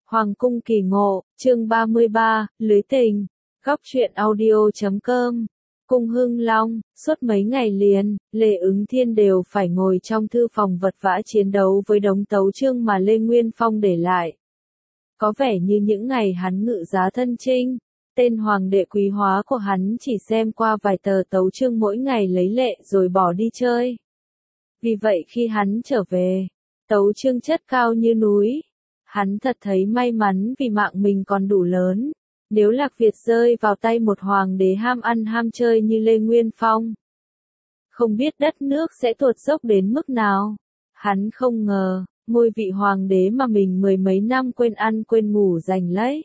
Hoàng cung kỳ ngộ, chương 33, lưới tình, góc truyện audio.com. Cung Hưng Long, suốt mấy ngày liền, Lê Ứng Thiên đều phải ngồi trong thư phòng vật vã chiến đấu với đống tấu chương mà Lê Nguyên Phong để lại. Có vẻ như những ngày hắn ngự giá thân chinh, tên hoàng đệ quý hóa của hắn chỉ xem qua vài tờ tấu chương mỗi ngày lấy lệ rồi bỏ đi chơi. Vì vậy khi hắn trở về, tấu chương chất cao như núi. Hắn thật thấy may mắn vì mạng mình còn đủ lớn. Nếu Lạc Việt rơi vào tay một hoàng đế ham ăn ham chơi như Lê Nguyên Phong, không biết đất nước sẽ tuột dốc đến mức nào. Hắn không ngờ, ngôi vị hoàng đế mà mình mười mấy năm quên ăn quên ngủ giành lấy,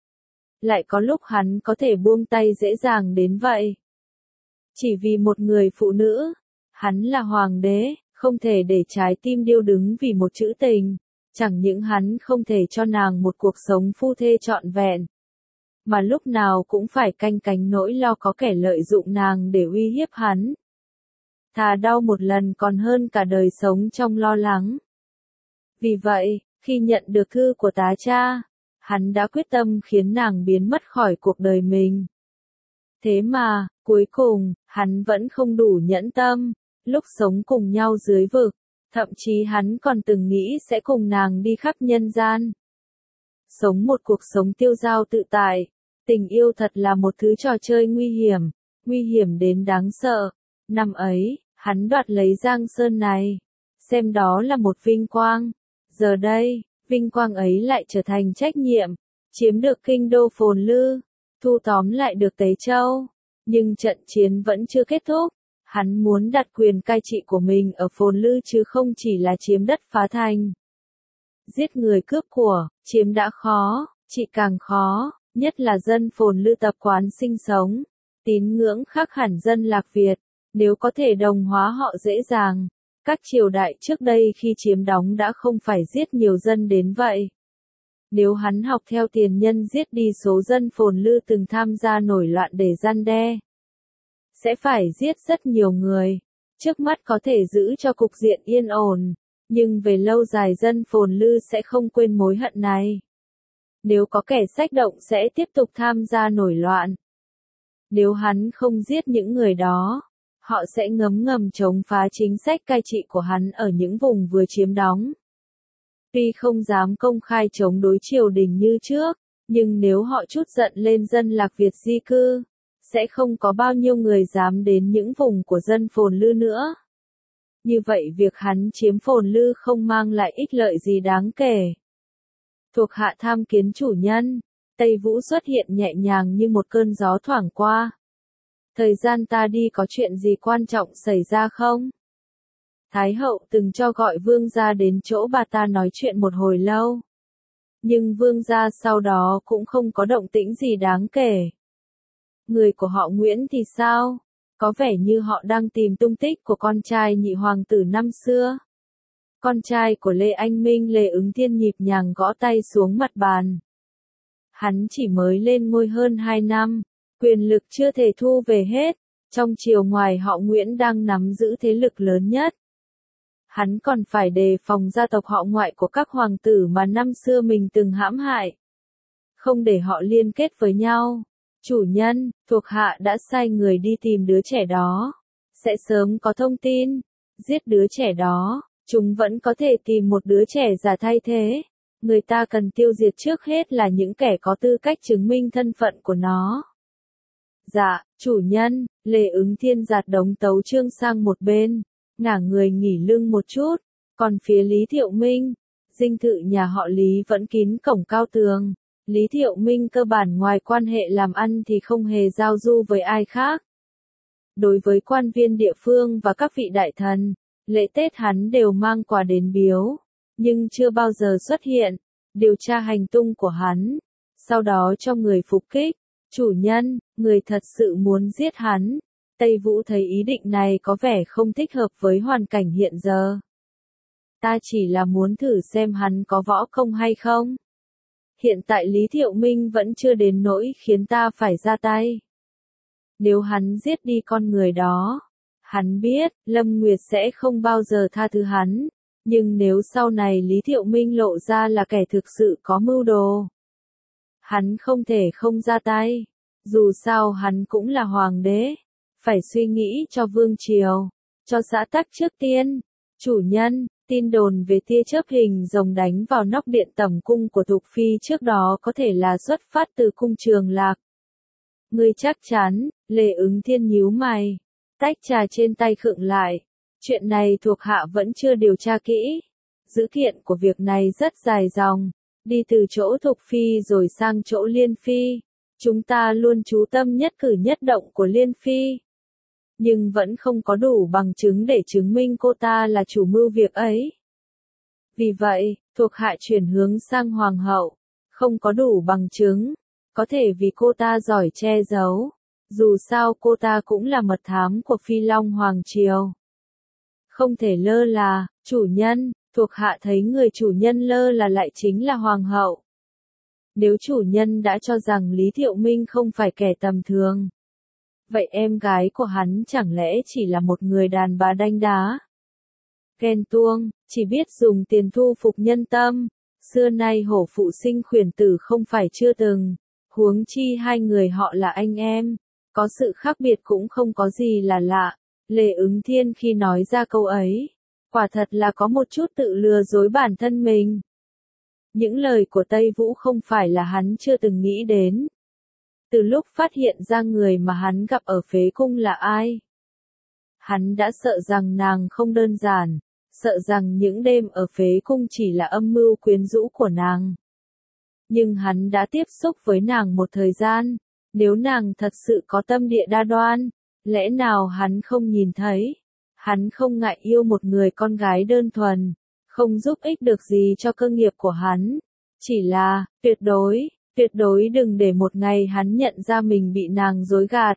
lại có lúc hắn có thể buông tay dễ dàng đến vậy. Chỉ vì một người phụ nữ, hắn là hoàng đế, không thể để trái tim điêu đứng vì một chữ tình. Chẳng những hắn không thể cho nàng một cuộc sống phu thê trọn vẹn, mà lúc nào cũng phải canh cánh nỗi lo có kẻ lợi dụng nàng để uy hiếp hắn. Thà đau một lần còn hơn cả đời sống trong lo lắng. Vì vậy, khi nhận được thư của tá cha, hắn đã quyết tâm khiến nàng biến mất khỏi cuộc đời mình. Thế mà, cuối cùng, hắn vẫn không đủ nhẫn tâm, lúc sống cùng nhau dưới vực. Thậm chí hắn còn từng nghĩ sẽ cùng nàng đi khắp nhân gian. Sống một cuộc sống tiêu dao tự tại. Tình yêu thật là một thứ trò chơi nguy hiểm đến đáng sợ. Năm ấy, hắn đoạt lấy Giang Sơn này. Xem đó là một vinh quang. Giờ đây, vinh quang ấy lại trở thành trách nhiệm. Chiếm được kinh đô Phồn Lư. Thu tóm lại được Tế Châu. Nhưng trận chiến vẫn chưa kết thúc. Hắn muốn đặt quyền cai trị của mình ở Phồn Lư chứ không chỉ là chiếm đất phá thành. Giết người cướp của, chiếm đã khó, trị càng khó, nhất là dân Phồn Lư tập quán sinh sống. Tín ngưỡng khác hẳn dân Lạc Việt, nếu có thể đồng hóa họ dễ dàng. Các triều đại trước đây khi chiếm đóng đã không phải giết nhiều dân đến vậy. Nếu hắn học theo tiền nhân giết đi số dân Phồn Lư từng tham gia nổi loạn để răn đe, sẽ phải giết rất nhiều người. Trước mắt có thể giữ cho cục diện yên ổn, nhưng về lâu dài dân Phồn Lư sẽ không quên mối hận này. Nếu có kẻ xách động sẽ tiếp tục tham gia nổi loạn. Nếu hắn không giết những người đó, họ sẽ ngấm ngầm chống phá chính sách cai trị của hắn ở những vùng vừa chiếm đóng. Tuy không dám công khai chống đối triều đình như trước, nhưng nếu họ trút giận lên dân Lạc Việt di cư, sẽ không có bao nhiêu người dám đến những vùng của dân Phồn Lư nữa. Như vậy việc hắn chiếm Phồn Lư không mang lại ích lợi gì đáng kể. Thuộc hạ tham kiến chủ nhân, Tây Vũ xuất hiện nhẹ nhàng như một cơn gió thoảng qua. Thời gian ta đi có chuyện gì quan trọng xảy ra không? Thái hậu từng cho gọi vương gia đến chỗ bà ta nói chuyện một hồi lâu. Nhưng vương gia sau đó cũng không có động tĩnh gì đáng kể. Người của họ Nguyễn thì sao? Có vẻ như họ đang tìm tung tích của con trai nhị hoàng tử năm xưa. Con trai của Lê Anh Minh Lê Ứng Thiên nhịp nhàng gõ tay xuống mặt bàn. Hắn chỉ mới lên ngôi hơn 2 năm, quyền lực chưa thể thu về hết, trong triều ngoài họ Nguyễn đang nắm giữ thế lực lớn nhất. Hắn còn phải đề phòng gia tộc họ ngoại của các hoàng tử mà năm xưa mình từng hãm hại. Không để họ liên kết với nhau. Chủ nhân, thuộc hạ đã sai người đi tìm đứa trẻ đó. Sẽ sớm có thông tin. Giết đứa trẻ đó, chúng vẫn có thể tìm một đứa trẻ giả thay thế. Người ta cần tiêu diệt trước hết là những kẻ có tư cách chứng minh thân phận của nó. Dạ, chủ nhân. Lê Ứng Thiên giạt đống tấu chương sang một bên, ngả người nghỉ lưng một chút. Còn phía Lý Thiệu Minh, dinh thự nhà họ Lý vẫn kín cổng cao tường. Lý Thiệu Minh cơ bản ngoài quan hệ làm ăn thì không hề giao du với ai khác. Đối với quan viên địa phương và các vị đại thần, lễ Tết hắn đều mang quà đến biếu, nhưng chưa bao giờ xuất hiện, điều tra hành tung của hắn, sau đó cho người phục kích. Chủ nhân, người thật sự muốn giết hắn. Tây Vũ thấy ý định này có vẻ không thích hợp với hoàn cảnh hiện giờ. Ta chỉ là muốn thử xem hắn có võ công hay không. Hiện tại Lý Thiệu Minh vẫn chưa đến nỗi khiến ta phải ra tay. Nếu hắn giết đi con người đó, hắn biết, Lâm Nguyệt sẽ không bao giờ tha thứ hắn. Nhưng nếu sau này Lý Thiệu Minh lộ ra là kẻ thực sự có mưu đồ, hắn không thể không ra tay. Dù sao hắn cũng là hoàng đế, phải suy nghĩ cho vương triều, cho xã tắc trước tiên. Chủ nhân, tin đồn về tia chớp hình rồng đánh vào nóc điện tẩm cung của Thục Phi trước đó có thể là xuất phát từ cung Trường Lạc. Ngươi chắc chắn? Lê Ứng Thiên nhíu mày, tách trà trên tay khựng lại. Chuyện này thuộc hạ vẫn chưa điều tra kỹ. Dữ kiện của việc này rất dài dòng, đi từ chỗ Thục Phi rồi sang chỗ Liên Phi. Chúng ta luôn chú tâm nhất cử nhất động của Liên Phi, nhưng vẫn không có đủ bằng chứng để chứng minh cô ta là chủ mưu việc ấy. Vì vậy, thuộc hạ chuyển hướng sang Hoàng hậu, không có đủ bằng chứng, có thể vì cô ta giỏi che giấu, dù sao cô ta cũng là mật thám của Phi Long Hoàng Triều. Không thể lơ là, chủ nhân, thuộc hạ thấy người chủ nhân lơ là lại chính là Hoàng hậu. Nếu chủ nhân đã cho rằng Lý Thiệu Minh không phải kẻ tầm thường, vậy em gái của hắn chẳng lẽ chỉ là một người đàn bà đanh đá, ghen tuông, chỉ biết dùng tiền thu phục nhân tâm. Xưa nay hổ phụ sinh khuyển tử không phải chưa từng, huống chi hai người họ là anh em, có sự khác biệt cũng không có gì là lạ. Lê Ứng Thiên khi nói ra câu ấy, quả thật là có một chút tự lừa dối bản thân mình. Những lời của Tây Vũ không phải là hắn chưa từng nghĩ đến. Từ lúc phát hiện ra người mà hắn gặp ở phế cung là ai, hắn đã sợ rằng nàng không đơn giản, sợ rằng những đêm ở phế cung chỉ là âm mưu quyến rũ của nàng. Nhưng hắn đã tiếp xúc với nàng một thời gian, nếu nàng thật sự có tâm địa đa đoan, lẽ nào hắn không nhìn thấy? Hắn không ngại yêu một người con gái đơn thuần, không giúp ích được gì cho cơ nghiệp của hắn. Chỉ là, tuyệt đối đừng để một ngày hắn nhận ra mình bị nàng dối gạt.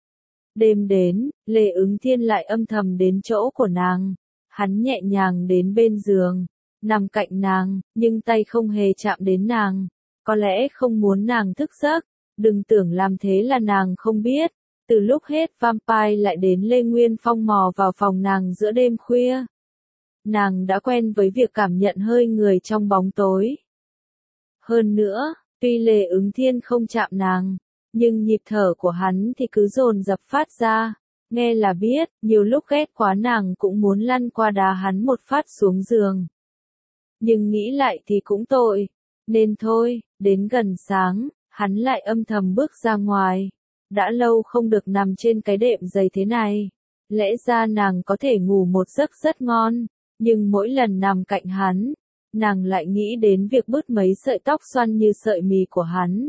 Đêm đến, Lê Ứng Thiên lại âm thầm đến chỗ của nàng. Hắn nhẹ nhàng đến bên giường, nằm cạnh nàng, nhưng tay không hề chạm đến nàng. Có lẽ không muốn nàng thức giấc, đừng tưởng làm thế là nàng không biết. Từ lúc hết vampire lại đến Lê Nguyên Phong mò vào phòng nàng giữa đêm khuya. Nàng đã quen với việc cảm nhận hơi người trong bóng tối. Hơn nữa, tuy Lê Ứng Thiên không chạm nàng, nhưng nhịp thở của hắn thì cứ dồn dập phát ra. Nghe là biết, nhiều lúc ghét quá nàng cũng muốn lăn qua đá hắn một phát xuống giường. Nhưng nghĩ lại thì cũng tội, nên thôi, đến gần sáng, hắn lại âm thầm bước ra ngoài. Đã lâu không được nằm trên cái đệm dày thế này. Lẽ ra nàng có thể ngủ một giấc rất ngon, nhưng mỗi lần nằm cạnh hắn, nàng lại nghĩ đến việc bứt mấy sợi tóc xoăn như sợi mì của hắn.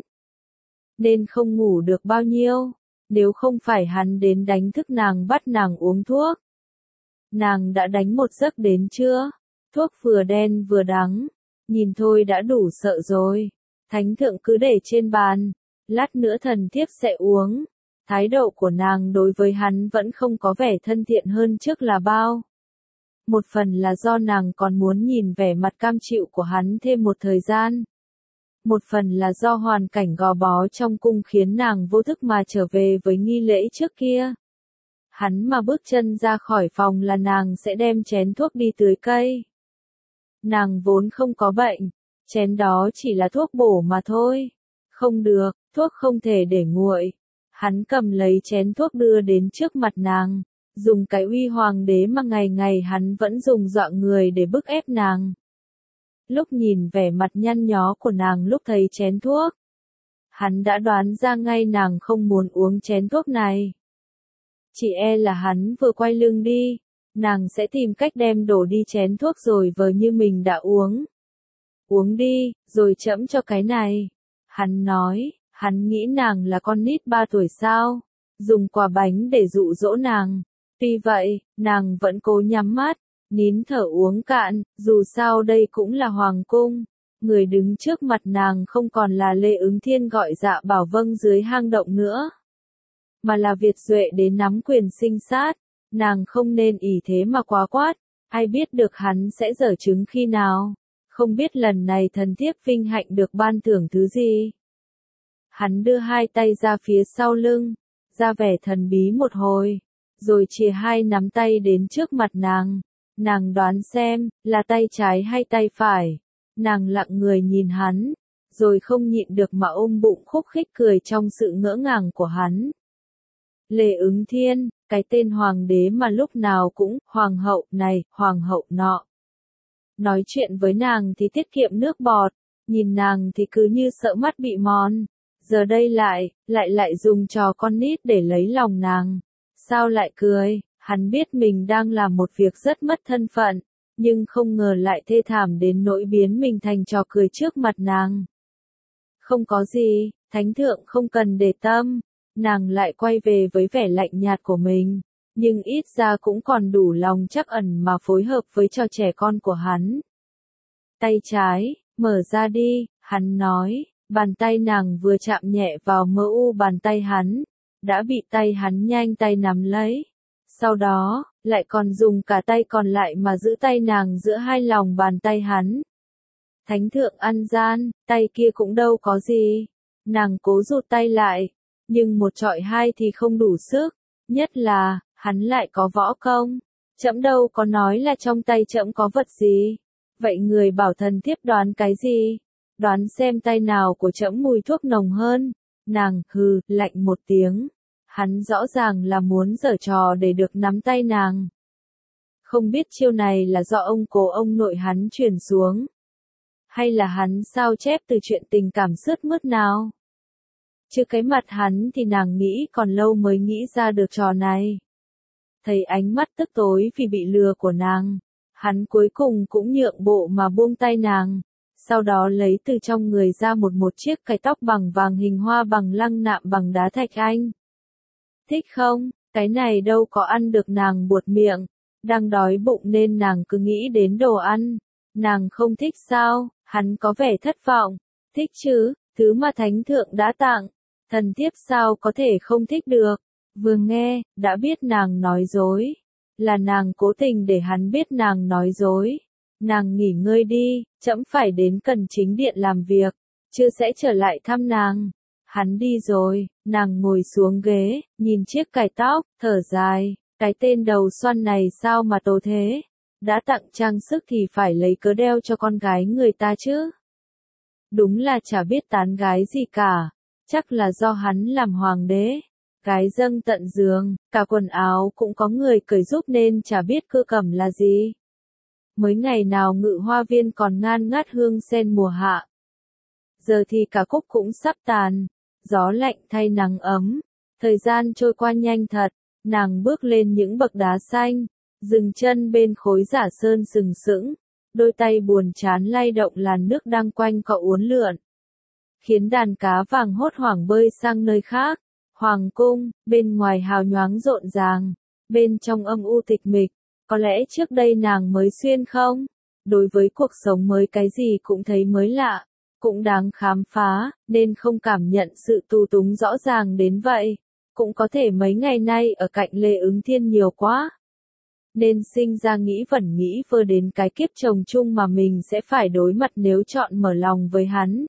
Nên không ngủ được bao nhiêu, nếu không phải hắn đến đánh thức nàng bắt nàng uống thuốc. Nàng đã đánh một giấc đến trưa, thuốc vừa đen vừa đắng, nhìn thôi đã đủ sợ rồi. Thánh thượng cứ để trên bàn, lát nữa thần thiếp sẽ uống. Thái độ của nàng đối với hắn vẫn không có vẻ thân thiện hơn trước là bao. Một phần là do nàng còn muốn nhìn vẻ mặt cam chịu của hắn thêm một thời gian. Một phần là do hoàn cảnh gò bó trong cung khiến nàng vô thức mà trở về với nghi lễ trước kia. Hắn mà bước chân ra khỏi phòng là nàng sẽ đem chén thuốc đi tưới cây. Nàng vốn không có bệnh, chén đó chỉ là thuốc bổ mà thôi. Không được, thuốc không thể để nguội. Hắn cầm lấy chén thuốc đưa đến trước mặt nàng, dùng cái uy hoàng đế mà ngày ngày hắn vẫn dùng dọa người để bức ép nàng. Lúc nhìn vẻ mặt nhăn nhó của nàng lúc thấy chén thuốc, hắn đã đoán ra ngay nàng không muốn uống chén thuốc này. Chỉ e là hắn vừa quay lưng đi, nàng sẽ tìm cách đem đổ đi chén thuốc rồi vờ như mình đã uống. Uống đi, rồi chẫm cho cái này. Hắn nói, hắn nghĩ nàng là con nít 3 tuổi sao, dùng quả bánh để dụ dỗ nàng. Tuy vậy, nàng vẫn cố nhắm mắt, nín thở uống cạn, dù sao đây cũng là hoàng cung. Người đứng trước mặt nàng không còn là Lê Ứng Thiên gọi dạ bảo vâng dưới hang động nữa, mà là Việt Duệ đến nắm quyền sinh sát. Nàng không nên ỷ thế mà quá quát, ai biết được hắn sẽ giở trứng khi nào. Không biết lần này thần thiếp vinh hạnh được ban thưởng thứ gì. Hắn đưa hai tay ra phía sau lưng, ra vẻ thần bí một hồi, rồi chìa hai nắm tay đến trước mặt nàng. Nàng đoán xem, là tay trái hay tay phải. Nàng lặng người nhìn hắn, rồi không nhịn được mà ôm bụng khúc khích cười trong sự ngỡ ngàng của hắn. Lê Ứng Thiên, cái tên hoàng đế mà lúc nào cũng, hoàng hậu này, hoàng hậu nọ. Nói chuyện với nàng thì tiết kiệm nước bọt, nhìn nàng thì cứ như sợ mắt bị mòn. Giờ đây lại dùng trò con nít để lấy lòng nàng. Sao lại cười, hắn biết mình đang làm một việc rất mất thân phận, nhưng không ngờ lại thê thảm đến nỗi biến mình thành trò cười trước mặt nàng. Không có gì, thánh thượng không cần để tâm, nàng lại quay về với vẻ lạnh nhạt của mình, nhưng ít ra cũng còn đủ lòng trắc ẩn mà phối hợp với trò trẻ con của hắn. Tay trái, mở ra đi, hắn nói, bàn tay nàng vừa chạm nhẹ vào mỡ u bàn tay hắn, đã bị tay hắn nhanh tay nắm lấy. Sau đó, lại còn dùng cả tay còn lại mà giữ tay nàng giữa hai lòng bàn tay hắn. Thánh thượng ăn gian, tay kia cũng đâu có gì. Nàng cố rụt tay lại, nhưng một trọi hai thì không đủ sức, nhất là, hắn lại có võ công. Trẫm đâu có nói là trong tay trẫm có vật gì. Vậy người bảo thần thiếp đoán cái gì? Đoán xem tay nào của trẫm mùi thuốc nồng hơn. Nàng, hừ, lạnh một tiếng. Hắn rõ ràng là muốn giở trò để được nắm tay nàng. Không biết chiêu này là do ông cố ông nội hắn truyền xuống. Hay là hắn sao chép từ chuyện tình cảm sướt mướt nào? Chứ cái mặt hắn thì nàng nghĩ còn lâu mới nghĩ ra được trò này. Thấy ánh mắt tức tối vì bị lừa của nàng, hắn cuối cùng cũng nhượng bộ mà buông tay nàng. Sau đó lấy từ trong người ra một chiếc cái tóc bằng vàng hình hoa bằng lăng nạm bằng đá thạch anh. Thích không? Cái này đâu có ăn được, nàng buột miệng. Đang đói bụng nên nàng cứ nghĩ đến đồ ăn. Nàng không thích sao? Hắn có vẻ thất vọng. Thích chứ, thứ mà thánh thượng đã tặng. Thần thiếp sao có thể không thích được. Vừa nghe, đã biết nàng nói dối. Là nàng cố tình để hắn biết nàng nói dối. Nàng nghỉ ngơi đi, trẫm phải đến Cần Chính Điện làm việc, chưa sẽ trở lại thăm nàng. Hắn đi rồi, nàng ngồi xuống ghế, nhìn chiếc cài tóc, thở dài, cái tên đầu xoăn này sao mà tố thế? Đã tặng trang sức thì phải lấy cớ đeo cho con gái người ta chứ. Đúng là chả biết tán gái gì cả, chắc là do hắn làm hoàng đế. Gái dâng tận giường, cả quần áo cũng có người cởi giúp nên chả biết cưa cầm là gì. Mới ngày nào Ngự Hoa Viên còn ngan ngát hương sen mùa hạ. Giờ thì cả cúc cũng sắp tàn, gió lạnh thay nắng ấm, thời gian trôi qua nhanh thật, nàng bước lên những bậc đá xanh, dừng chân bên khối giả sơn sừng sững, đôi tay buồn chán lay động làn nước đang quanh cọ uốn lượn, khiến đàn cá vàng hốt hoảng bơi sang nơi khác. Hoàng cung, bên ngoài hào nhoáng rộn ràng, bên trong âm u tịch mịch, có lẽ trước đây nàng mới xuyên không? Đối với cuộc sống mới cái gì cũng thấy mới lạ, cũng đáng khám phá, nên không cảm nhận sự tù túng rõ ràng đến vậy. Cũng có thể mấy ngày nay ở cạnh Lê Ứng Thiên nhiều quá, nên sinh ra nghĩ vẩn nghĩ vơ đến cái kiếp chồng chung mà mình sẽ phải đối mặt nếu chọn mở lòng với hắn.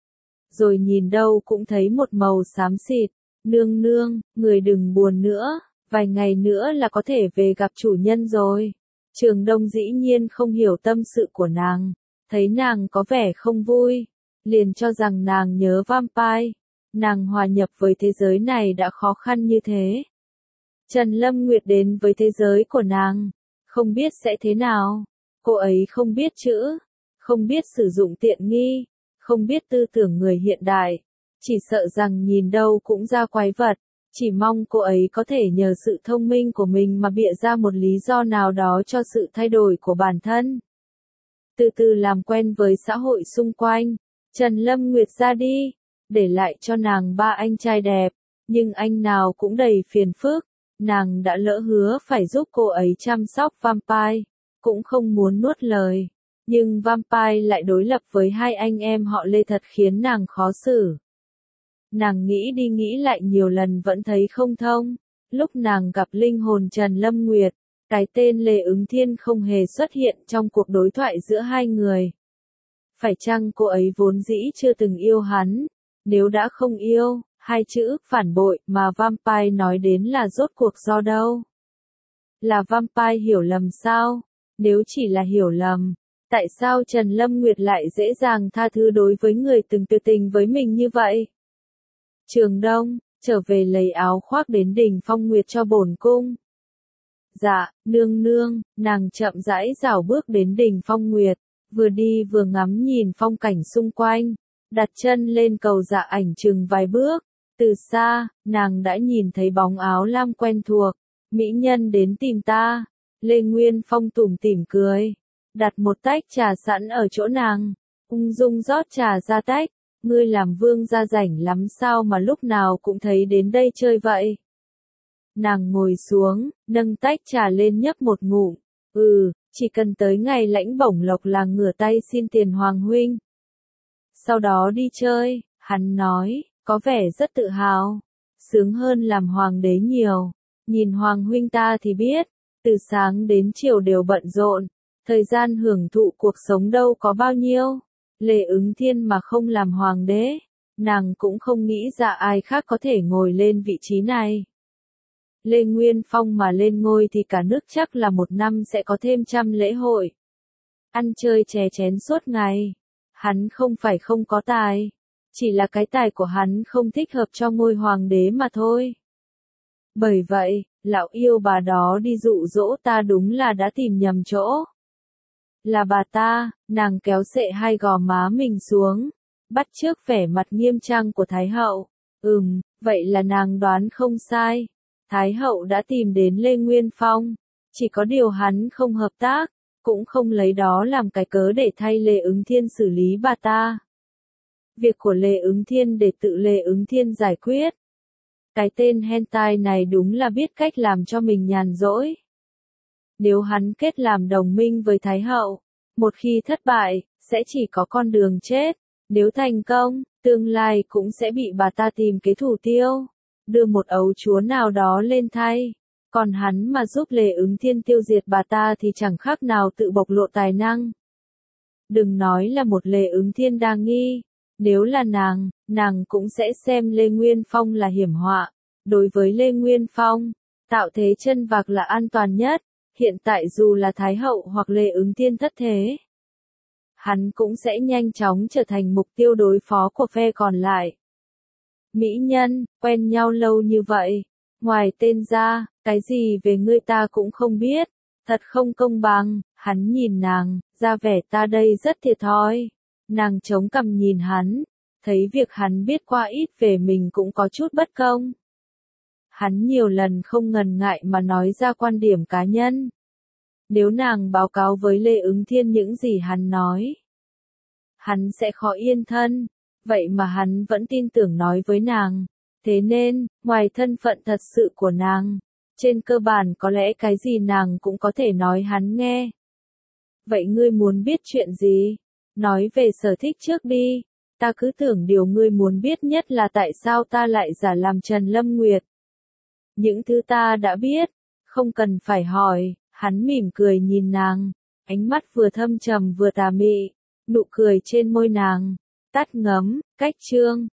Rồi nhìn đâu cũng thấy một màu xám xịt. Nương nương, người đừng buồn nữa, vài ngày nữa là có thể về gặp chủ nhân rồi. Trường Đông dĩ nhiên không hiểu tâm sự của nàng, thấy nàng có vẻ không vui, liền cho rằng nàng nhớ vampire. Nàng hòa nhập với thế giới này đã khó khăn như thế. Trần Lâm Nguyệt đến với thế giới của nàng, không biết sẽ thế nào. Cô ấy không biết chữ, không biết sử dụng tiện nghi, không biết tư tưởng người hiện đại. Chỉ sợ rằng nhìn đâu cũng ra quái vật, chỉ mong cô ấy có thể nhờ sự thông minh của mình mà bịa ra một lý do nào đó cho sự thay đổi của bản thân. Từ từ làm quen với xã hội xung quanh, Trần Lâm Nguyệt ra đi, để lại cho nàng ba anh trai đẹp, nhưng anh nào cũng đầy phiền phức. Nàng đã lỡ hứa phải giúp cô ấy chăm sóc vampire, cũng không muốn nuốt lời, nhưng vampire lại đối lập với hai anh em họ Lê thật khiến nàng khó xử. Nàng nghĩ đi nghĩ lại nhiều lần vẫn thấy không thông. Lúc nàng gặp linh hồn Trần Lâm Nguyệt, cái tên Lê Ứng Thiên không hề xuất hiện trong cuộc đối thoại giữa hai người. Phải chăng cô ấy vốn dĩ chưa từng yêu hắn? Nếu đã không yêu, hai chữ phản bội mà vampire nói đến là rốt cuộc do đâu? Là vampire hiểu lầm sao? Nếu chỉ là hiểu lầm, tại sao Trần Lâm Nguyệt lại dễ dàng tha thứ đối với người từng tuyệt tình với mình như vậy? Trường Đông, trở về lấy áo khoác đến Đình Phong Nguyệt cho bổn cung. Dạ, nương nương, nàng chậm rãi rảo bước đến Đình Phong Nguyệt, vừa đi vừa ngắm nhìn phong cảnh xung quanh, đặt chân lên cầu dạ ảnh chừng vài bước, từ xa, nàng đã nhìn thấy bóng áo lam quen thuộc, mỹ nhân đến tìm ta. Lê Nguyên Phong tủm tỉm cười, đặt một tách trà sẵn ở chỗ nàng, ung dung rót trà ra tách, ngươi làm vương gia rảnh lắm sao mà lúc nào cũng thấy đến đây chơi vậy. Nàng ngồi xuống, nâng tách trà lên nhấp một ngụm, chỉ cần tới ngày lãnh bổng lộc là ngửa tay xin tiền Hoàng huynh. Sau đó đi chơi, hắn nói, có vẻ rất tự hào, sướng hơn làm hoàng đế nhiều, nhìn Hoàng huynh ta thì biết, từ sáng đến chiều đều bận rộn, thời gian hưởng thụ cuộc sống đâu có bao nhiêu. Lê Ứng Thiên mà không làm hoàng đế, nàng cũng không nghĩ ra ai khác có thể ngồi lên vị trí này. Lê Nguyên Phong mà lên ngôi thì cả nước chắc là một năm sẽ có thêm 100 lễ hội. Ăn chơi chè chén suốt ngày. Hắn không phải không có tài, chỉ là cái tài của hắn không thích hợp cho ngôi hoàng đế mà thôi. Bởi vậy, lão yêu bà đó đi dụ dỗ ta đúng là đã tìm nhầm chỗ. Là bà ta, nàng kéo xệ hai gò má mình xuống, bắt chước vẻ mặt nghiêm trang của Thái hậu. Vậy là nàng đoán không sai. Thái hậu đã tìm đến Lê Nguyên Phong, chỉ có điều hắn không hợp tác, cũng không lấy đó làm cái cớ để thay Lê Ứng Thiên xử lý bà ta. Việc của Lê Ứng Thiên để tự Lê Ứng Thiên giải quyết. Cái tên hentai này đúng là biết cách làm cho mình nhàn rỗi. Nếu hắn kết làm đồng minh với Thái hậu, một khi thất bại, sẽ chỉ có con đường chết. Nếu thành công, tương lai cũng sẽ bị bà ta tìm kế thủ tiêu, đưa một ấu chúa nào đó lên thay. Còn hắn mà giúp Lê Ứng Thiên tiêu diệt bà ta thì chẳng khác nào tự bộc lộ tài năng. Đừng nói là một Lê Ứng Thiên đa nghi, nếu là nàng cũng sẽ xem Lê Nguyên Phong là hiểm họa. Đối với Lê Nguyên Phong, tạo thế chân vạc là an toàn nhất, hiện tại dù là Thái hậu hoặc Lê Ứng Thiên thất thế, hắn cũng sẽ nhanh chóng trở thành mục tiêu đối phó của phe còn lại. Mỹ nhân, quen nhau lâu như vậy, ngoài tên ra, cái gì về ngươi ta cũng không biết, thật không công bằng. Hắn nhìn nàng, ra vẻ ta đây rất thiệt thòi. Nàng chống cằm nhìn hắn, thấy việc hắn biết qua ít về mình cũng có chút bất công. Hắn nhiều lần không ngần ngại mà nói ra quan điểm cá nhân. Nếu nàng báo cáo với Lê Ứng Thiên những gì hắn nói, hắn sẽ khó yên thân, vậy mà hắn vẫn tin tưởng nói với nàng. Thế nên, ngoài thân phận thật sự của nàng, trên cơ bản có lẽ cái gì nàng cũng có thể nói hắn nghe. Vậy ngươi muốn biết chuyện gì? Nói về sở thích trước đi, ta cứ tưởng điều ngươi muốn biết nhất là tại sao ta lại giả làm Trần Lâm Nguyệt. Những thứ ta đã biết, không cần phải hỏi. Hắn mỉm cười nhìn nàng, ánh mắt vừa thâm trầm vừa tà mị, nụ cười trên môi nàng, tắt ngấm, cách chương.